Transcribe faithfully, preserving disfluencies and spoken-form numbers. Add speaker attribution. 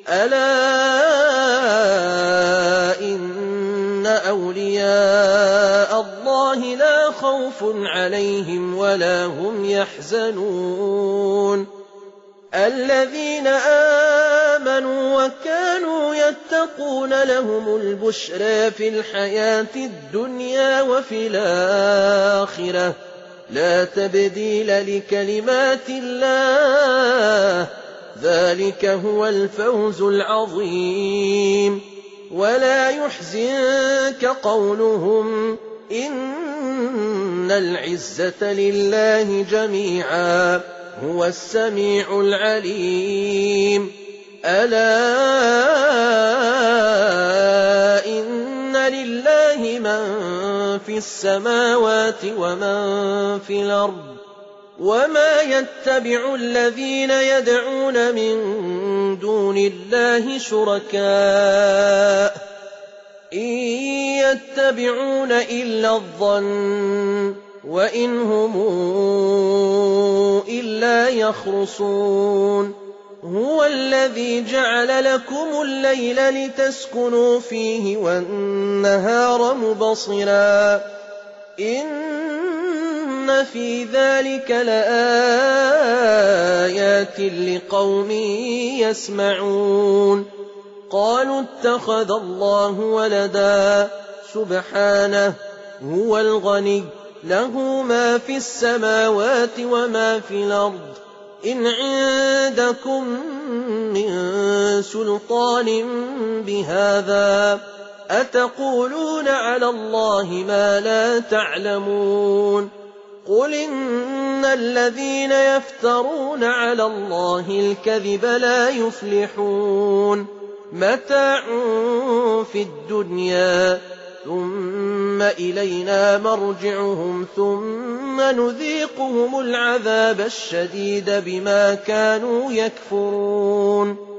Speaker 1: ألا إن أولياء الله لا خوف عليهم ولا هم يحزنون الذين آمنوا وكانوا يتقون لهم البشرى في الحياة الدنيا وفي الآخرة لا تبديل لكلمات الله ذلك هو الفوز العظيم ولا يحزنك قولهم إن العزة لله جميعا هو السميع العليم ألا إن لله من في السماوات ومن في الأرض وما يتبع الذين يدعون من دون الله شركاء إن يتبعون إلا الظن وإن هم إلا يخرصون هو الذي جعل لكم الليل لتسكنوا فيه والنهار مبصرا إن في ذلك لآيات لقوم يسمعون قالوا اتخذ الله ولدا سبحانه هو الغني له ما في السماوات وما في الأرض إن عندكم من سلطان بهذا أتقولون على الله ما لا تعلمون قل إن الذين يفترون على الله الكذب لا يفلحون متاع في الدنيا ثم إلينا مرجعهم ثم نذيقهم العذاب الشديد بما كانوا يكفرون